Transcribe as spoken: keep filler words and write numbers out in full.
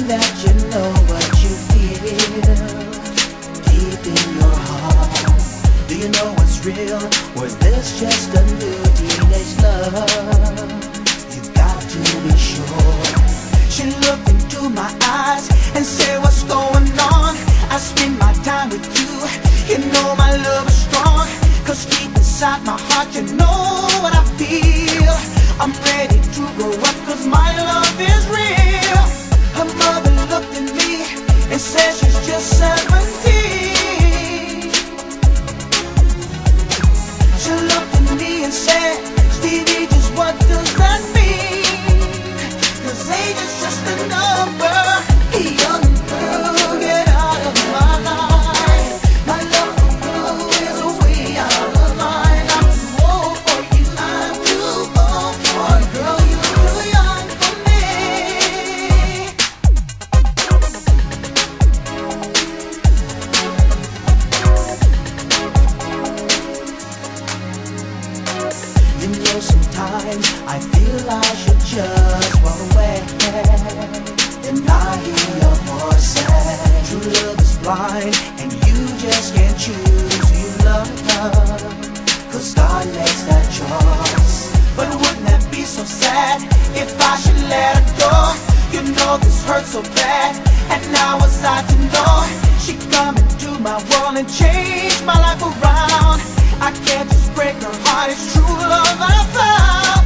that you know what you feel deep in your heart. Do you know what's real? Was this just a new teenage love? You've got to be sure. She looked into my eyes and said, what's going on? I spend my time with you. You know my love is strong, cause deep inside my heart you know what I feel. I'm ready to grow up cause my love is real. Her mother looked at me and said she's just seventeen. She looked at me and said, Stevie, just what does that mean? Cause age is just a number. Young girl, get out of my life. My love for you is way out of line. I'm too old for you, I'm too old for you. Girl, you're too young for me. You know, sometimes I feel I should just run away and not hear your voice say, true love is blind and you just can't choose who you love. Cause God makes that choice. But wouldn't that be so sad if I should let her go? You know this hurts so bad, and now was I to know she come into my world and change my life around. I can't just break her heart, it's true love I found.